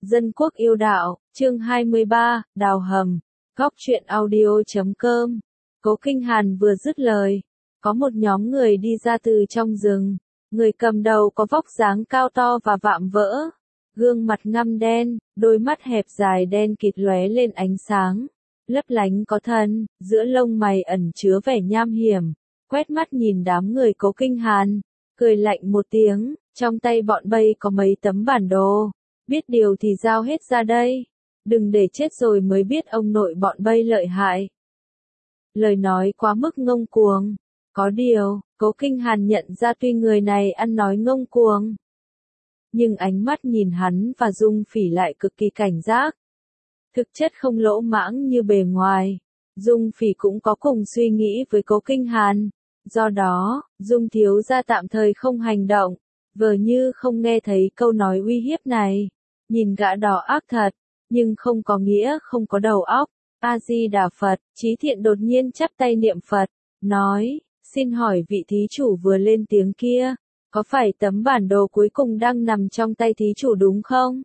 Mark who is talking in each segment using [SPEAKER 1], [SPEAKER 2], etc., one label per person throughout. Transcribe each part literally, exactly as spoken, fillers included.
[SPEAKER 1] Dân quốc yêu đạo, chương hai mươi ba, đào hầm, góc truyện audio chấm com. Cố Kinh Hàn vừa dứt lời, có một nhóm người đi ra từ trong rừng, người cầm đầu có vóc dáng cao to và vạm vỡ, gương mặt ngăm đen, đôi mắt hẹp dài đen kịt lóe lên ánh sáng, lấp lánh có thần, giữa lông mày ẩn chứa vẻ nham hiểm, quét mắt nhìn đám người Cố Kinh Hàn, cười lạnh một tiếng, trong tay bọn bây có mấy tấm bản đồ. Biết điều thì giao hết ra đây, đừng để chết rồi mới biết ông nội bọn bây lợi hại. Lời nói quá mức ngông cuồng, có điều, Cố Kinh Hàn nhận ra tuy người này ăn nói ngông cuồng, nhưng ánh mắt nhìn hắn và Dung Phỉ lại cực kỳ cảnh giác. Thực chất không lỗ mãng như bề ngoài, Dung Phỉ cũng có cùng suy nghĩ với Cố Kinh Hàn, do đó, Dung thiếu gia tạm thời không hành động, vờ như không nghe thấy câu nói uy hiếp này. Nhìn gã đỏ ác thật, nhưng không có nghĩa không có đầu óc. A-di-đà Phật, Trí Thiện đột nhiên chắp tay niệm Phật, nói, xin hỏi vị thí chủ vừa lên tiếng kia, có phải tấm bản đồ cuối cùng đang nằm trong tay thí chủ đúng không?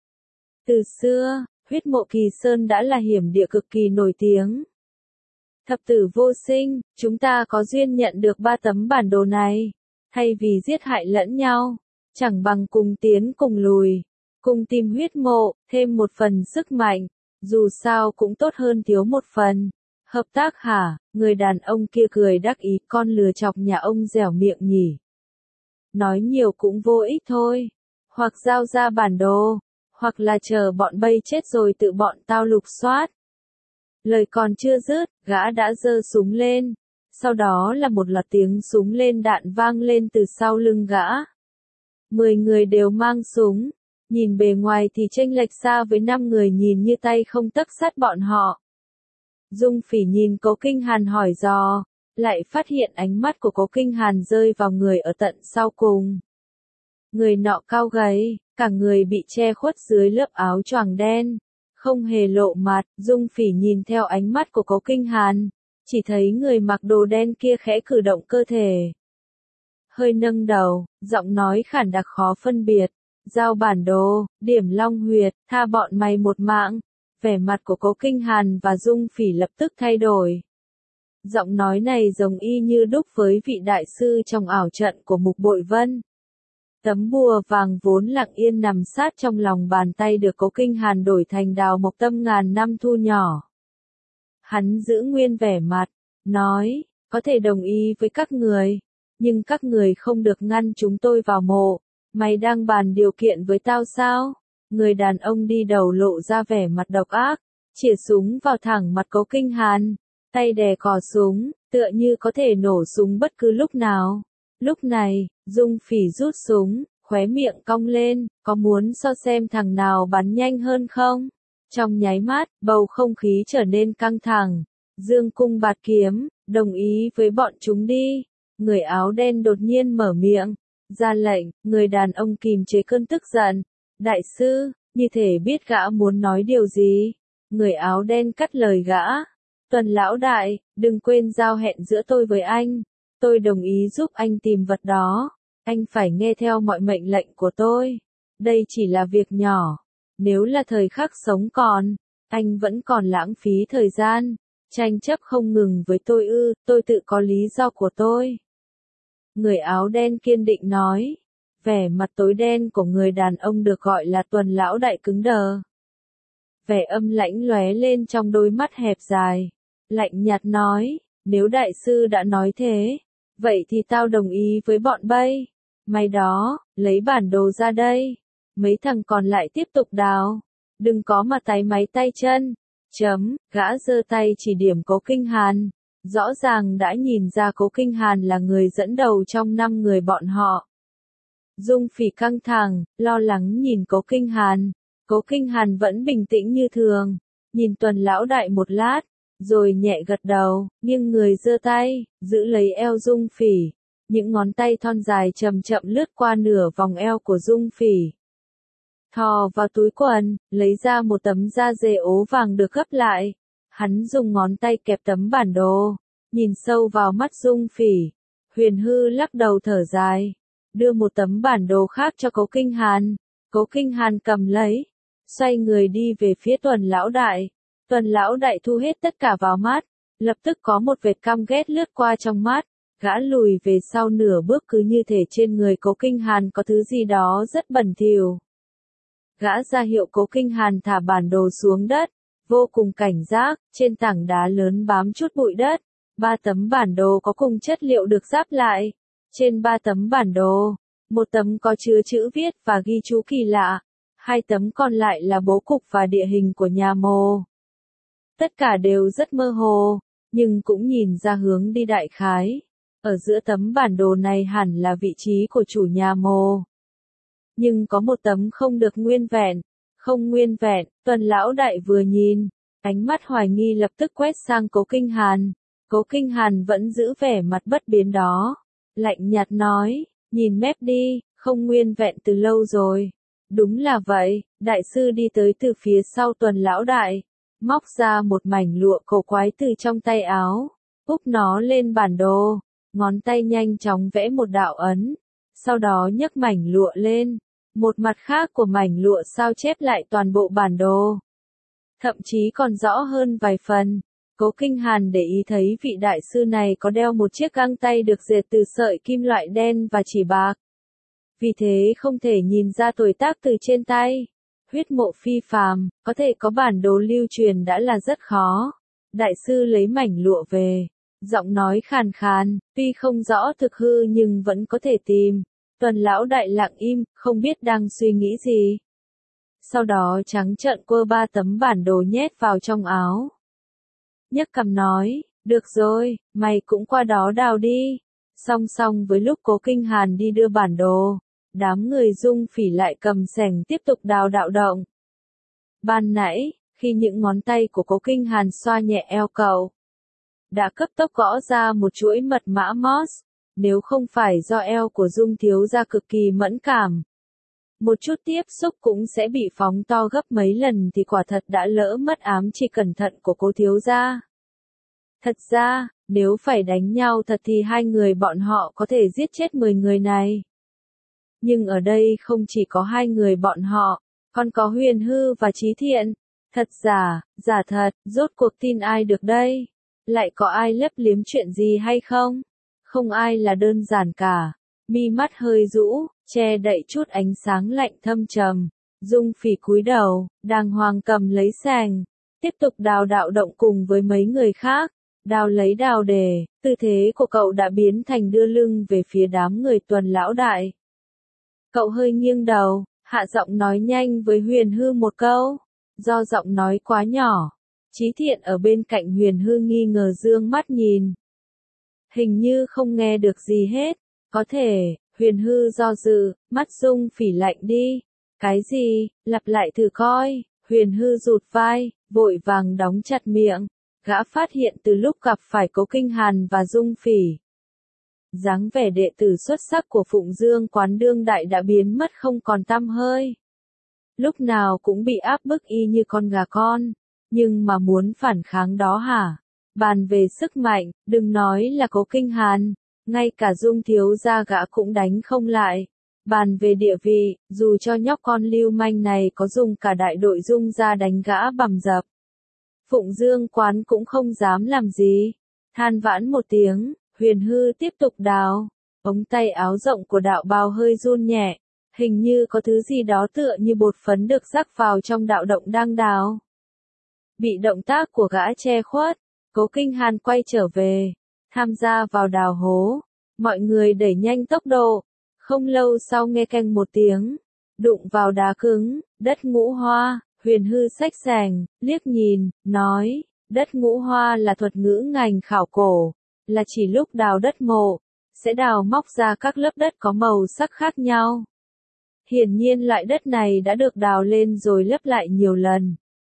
[SPEAKER 1] Từ xưa, huyết mộ Kỳ Sơn đã là hiểm địa cực kỳ nổi tiếng. Thập tử vô sinh, chúng ta có duyên nhận được ba tấm bản đồ này, thay vì giết hại lẫn nhau, chẳng bằng cùng tiến cùng lùi. Cùng tìm huyết mộ, thêm một phần sức mạnh, dù sao cũng tốt hơn thiếu một phần. Hợp tác hả? Người đàn ông kia cười đắc ý, con lừa chọc nhà ông dẻo miệng nhỉ. Nói nhiều cũng vô ích thôi. Hoặc giao ra bản đồ, hoặc là chờ bọn bây chết rồi tự bọn tao lục soát. Lời còn chưa dứt, gã đã giơ súng lên. Sau đó là một loạt tiếng súng lên đạn vang lên từ sau lưng gã. Mười người đều mang súng. Nhìn bề ngoài thì chênh lệch xa với năm người nhìn như tay không tấc sắt bọn họ. Dung Phỉ nhìn Cố Kinh Hàn hỏi dò, lại phát hiện ánh mắt của Cố Kinh Hàn rơi vào người ở tận sau cùng. Người nọ cao gầy, cả người bị che khuất dưới lớp áo choàng đen, không hề lộ mặt. Dung Phỉ nhìn theo ánh mắt của Cố Kinh Hàn, chỉ thấy người mặc đồ đen kia khẽ cử động cơ thể. Hơi nâng đầu, giọng nói khản đặc khó phân biệt. Giao bản đồ, điểm long huyệt, tha bọn mày một mạng. Vẻ mặt của Cố Kinh Hàn và Dung Phỉ lập tức thay đổi. Giọng nói này giống y như đúc với vị đại sư trong ảo trận của Mục Bội Vân. Tấm bùa vàng vốn lặng yên nằm sát trong lòng bàn tay được Cố Kinh Hàn đổi thành đào mộc tâm ngàn năm thu nhỏ. Hắn giữ nguyên vẻ mặt, nói, có thể đồng ý với các người, nhưng các người không được ngăn chúng tôi vào mộ. Mày đang bàn điều kiện với tao sao? Người đàn ông đi đầu lộ ra vẻ mặt độc ác, chĩa súng vào thẳng mặt Cố Kinh Hàn, tay đè cò súng, tựa như có thể nổ súng bất cứ lúc nào. Lúc này, Dung Phỉ rút súng, khóe miệng cong lên, có muốn so xem thằng nào bắn nhanh hơn không? Trong nháy mắt, bầu không khí trở nên căng thẳng. Dương cung bạt kiếm, đồng ý với bọn chúng đi. Người áo đen đột nhiên mở miệng. Ra lệnh, người đàn ông kìm chế cơn tức giận. Đại sư, như thể biết gã muốn nói điều gì. Người áo đen cắt lời gã. Tuần lão đại, đừng quên giao hẹn giữa tôi với anh. Tôi đồng ý giúp anh tìm vật đó. Anh phải nghe theo mọi mệnh lệnh của tôi. Đây chỉ là việc nhỏ. Nếu là thời khắc sống còn, anh vẫn còn lãng phí thời gian. Tranh chấp không ngừng với tôi ư, tôi tự có lý do của tôi. Người áo đen kiên định nói, vẻ mặt tối đen của người đàn ông được gọi là Tuần lão đại cứng đờ. Vẻ âm lãnh lóe lên trong đôi mắt hẹp dài, lạnh nhạt nói, nếu đại sư đã nói thế, vậy thì tao đồng ý với bọn bây. Mày đó, lấy bản đồ ra đây, mấy thằng còn lại tiếp tục đào, đừng có mà táy máy tay chân. Chấm, gã giơ tay chỉ điểm Cố Kinh Hàn. Rõ ràng đã nhìn ra Cố Kinh Hàn là người dẫn đầu trong năm người bọn họ. Dung Phỉ căng thẳng, lo lắng nhìn Cố Kinh Hàn. Cố Kinh Hàn vẫn bình tĩnh như thường, nhìn Tuần lão đại một lát, rồi nhẹ gật đầu, nghiêng người giơ tay, giữ lấy eo Dung Phỉ. Những ngón tay thon dài chậm chậm lướt qua nửa vòng eo của Dung Phỉ. Thò vào túi quần, lấy ra một tấm da dê ố vàng được gấp lại. Hắn dùng ngón tay kẹp tấm bản đồ, nhìn sâu vào mắt Dung Phỉ. Huyền Hư lắc đầu thở dài, đưa một tấm bản đồ khác cho Cố Kinh Hàn. Cố Kinh Hàn cầm lấy, xoay người đi về phía Tuần lão đại. Tuần lão đại thu hết tất cả vào mắt, lập tức có một vệt căm ghét lướt qua trong mắt, gã lùi về sau nửa bước cứ như thể trên người Cố Kinh Hàn có thứ gì đó rất bẩn thỉu. Gã ra hiệu Cố Kinh Hàn thả bản đồ xuống đất, vô cùng cảnh giác, trên tảng đá lớn bám chút bụi đất, ba tấm bản đồ có cùng chất liệu được ráp lại. Trên ba tấm bản đồ, một tấm có chứa chữ viết và ghi chú kỳ lạ, hai tấm còn lại là bố cục và địa hình của nhà mồ. Tất cả đều rất mơ hồ, nhưng cũng nhìn ra hướng đi đại khái. Ở giữa tấm bản đồ này hẳn là vị trí của chủ nhà mồ. Nhưng có một tấm không được nguyên vẹn, không nguyên vẹn, Tuần lão đại vừa nhìn, ánh mắt hoài nghi lập tức quét sang Cố Kinh Hàn. Cố Kinh Hàn vẫn giữ vẻ mặt bất biến đó, lạnh nhạt nói, nhìn mép đi, không nguyên vẹn từ lâu rồi. Đúng là vậy, đại sư đi tới từ phía sau Tuần lão đại, móc ra một mảnh lụa cổ quái từ trong tay áo, úp nó lên bản đồ, ngón tay nhanh chóng vẽ một đạo ấn, sau đó nhấc mảnh lụa lên, một mặt khác của mảnh lụa sao chép lại toàn bộ bản đồ. Thậm chí còn rõ hơn vài phần. Cố Kinh Hàn để ý thấy vị đại sư này có đeo một chiếc găng tay được dệt từ sợi kim loại đen và chỉ bạc. Vì thế không thể nhìn ra tuổi tác từ trên tay. Huyết mộ phi phàm, có thể có bản đồ lưu truyền đã là rất khó. Đại sư lấy mảnh lụa về, giọng nói khàn khàn, tuy không rõ thực hư nhưng vẫn có thể tìm. Tuần lão đại lặng im, không biết đang suy nghĩ gì. Sau đó trắng trợn quơ ba tấm bản đồ nhét vào trong áo. Nhấc cằm nói, được rồi, mày cũng qua đó đào đi. Song song với lúc Cố Kinh Hàn đi đưa bản đồ, đám người Dung Phỉ lại cầm xẻng tiếp tục đào đạo động. Ban nãy, khi những ngón tay của Cố Kinh Hàn xoa nhẹ eo cậu, đã cấp tốc gõ ra một chuỗi mật mã Morse, nếu không phải do eo của Dung thiếu gia cực kỳ mẫn cảm. Một chút tiếp xúc cũng sẽ bị phóng to gấp mấy lần thì quả thật đã lỡ mất ám chỉ cẩn thận của Cố thiếu gia. Thật ra, nếu phải đánh nhau thật thì hai người bọn họ có thể giết chết mười người này. Nhưng ở đây không chỉ có hai người bọn họ, còn có Huyền Hư và Chí Thiện. Thật giả, giả thật, rốt cuộc tin ai được đây? Lại có ai lấp liếm chuyện gì hay không? Không ai là đơn giản cả. Mi mắt hơi rũ, che đậy chút ánh sáng lạnh thâm trầm. Dung Phỉ cúi đầu, đàng hoàng cầm lấy xẻng, tiếp tục đào đạo động cùng với mấy người khác. Đào lấy đào đề, tư thế của cậu đã biến thành đưa lưng về phía đám người Tuần lão đại. Cậu hơi nghiêng đầu, hạ giọng nói nhanh với Huyền Hư một câu. Do giọng nói quá nhỏ, Chí Thiện ở bên cạnh Huyền Hư nghi ngờ dương mắt nhìn. Hình như không nghe được gì hết. Có thể, Huyền Hư do dự, mắt Dung Phỉ lạnh đi. Cái gì, lặp lại thử coi. Huyền Hư rụt vai, vội vàng đóng chặt miệng. Gã phát hiện từ lúc gặp phải Cố Kinh Hàn và Dung Phỉ, dáng vẻ đệ tử xuất sắc của Phụng Dương quán đương đại đã biến mất không còn tăm hơi. Lúc nào cũng bị áp bức y như con gà con, nhưng mà muốn phản kháng đó hả? Bàn về sức mạnh, đừng nói là Cố Kinh Hàn, ngay cả Dung thiếu gia gã cũng đánh không lại. Bàn về địa vị, dù cho nhóc con lưu manh này có dùng cả đại đội Dung ra đánh gã bầm dập, Phụng Dương quán cũng không dám làm gì. Than vãn một tiếng, Huyền Hư tiếp tục đào. Ống tay áo rộng của đạo bào hơi run nhẹ, hình như có thứ gì đó tựa như bột phấn được rắc vào trong đạo động đang đào. Bị động tác của gã che khuất, Cố Kinh Hàn quay trở về, tham gia vào đào hố. Mọi người đẩy nhanh tốc độ. Không lâu sau nghe canh một tiếng, đụng vào đá cứng, đất ngũ hoa. Huyền Hư xách xẻng, liếc nhìn, nói, đất ngũ hoa là thuật ngữ ngành khảo cổ, là chỉ lúc đào đất mộ, sẽ đào móc ra các lớp đất có màu sắc khác nhau. Hiển nhiên loại đất này đã được đào lên rồi lấp lại nhiều lần.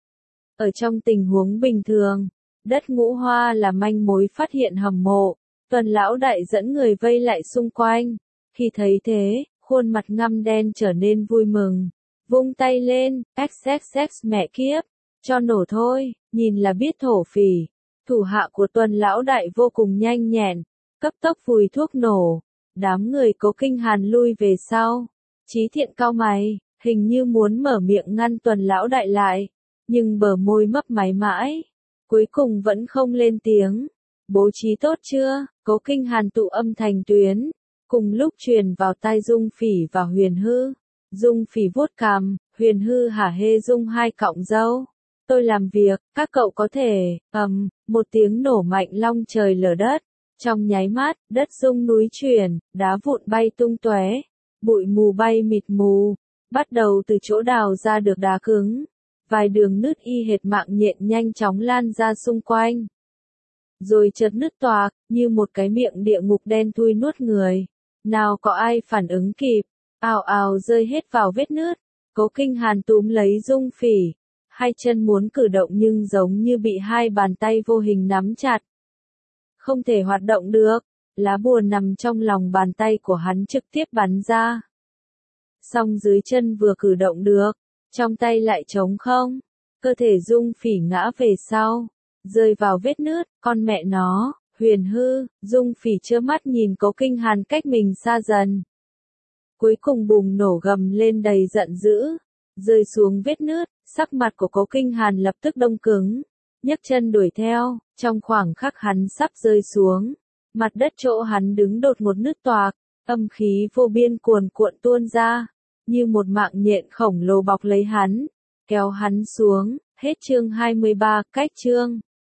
[SPEAKER 1] Ở trong tình huống bình thường, đất ngũ hoa là manh mối phát hiện hầm mộ. Tuần lão đại dẫn người vây lại xung quanh. Khi thấy thế, khuôn mặt ngăm đen trở nên vui mừng. Vung tay lên, xxx mẹ kiếp, cho nổ thôi, nhìn là biết thổ phỉ. Thủ hạ của Tuần lão đại vô cùng nhanh nhẹn, cấp tốc vùi thuốc nổ. Đám người Cố Kinh Hàn lui về sau. Chí Thiện cau mày, hình như muốn mở miệng ngăn Tuần lão đại lại, nhưng bờ môi mấp máy mãi, cuối cùng vẫn không lên tiếng. Bố trí tốt chưa? Cố Kinh Hàn tụ âm thành tuyến, cùng lúc truyền vào tai Dung Phỉ và Huyền Hư. Dung Phỉ vuốt cằm, Huyền Hư hả hê rung hai cọng râu. Tôi làm việc, các cậu có thể, ầm, một tiếng nổ mạnh long trời lở đất. Trong nháy mắt, đất rung núi chuyển, đá vụn bay tung tóe, bụi mù bay mịt mù, bắt đầu từ chỗ đào ra được đá cứng. Vài đường nứt y hệt mạng nhện nhanh chóng lan ra xung quanh. Rồi chợt nứt toạc, như một cái miệng địa ngục đen thui nuốt người. Nào có ai phản ứng kịp, ào ào rơi hết vào vết nứt. Cố Kinh Hàn túm lấy Dung Phỉ, hai chân muốn cử động nhưng giống như bị hai bàn tay vô hình nắm chặt. Không thể hoạt động được, lá bùa nằm trong lòng bàn tay của hắn trực tiếp bắn ra. Song dưới chân vừa cử động được, trong tay lại trống không, cơ thể Dung Phỉ ngã về sau, rơi vào vết nứt, con mẹ nó, Huyền Hư, Dung Phỉ trơ mắt nhìn Cố Kinh Hàn cách mình xa dần. Cuối cùng bùng nổ gầm lên đầy giận dữ, rơi xuống vết nứt, sắc mặt của Cố Kinh Hàn lập tức đông cứng, nhấc chân đuổi theo, trong khoảng khắc hắn sắp rơi xuống, mặt đất chỗ hắn đứng đột một nứt toạc, âm khí vô biên cuồn cuộn tuôn ra, như một mạng nhện khổng lồ bọc lấy hắn, kéo hắn xuống. Hết chương hai mươi ba, cách chương.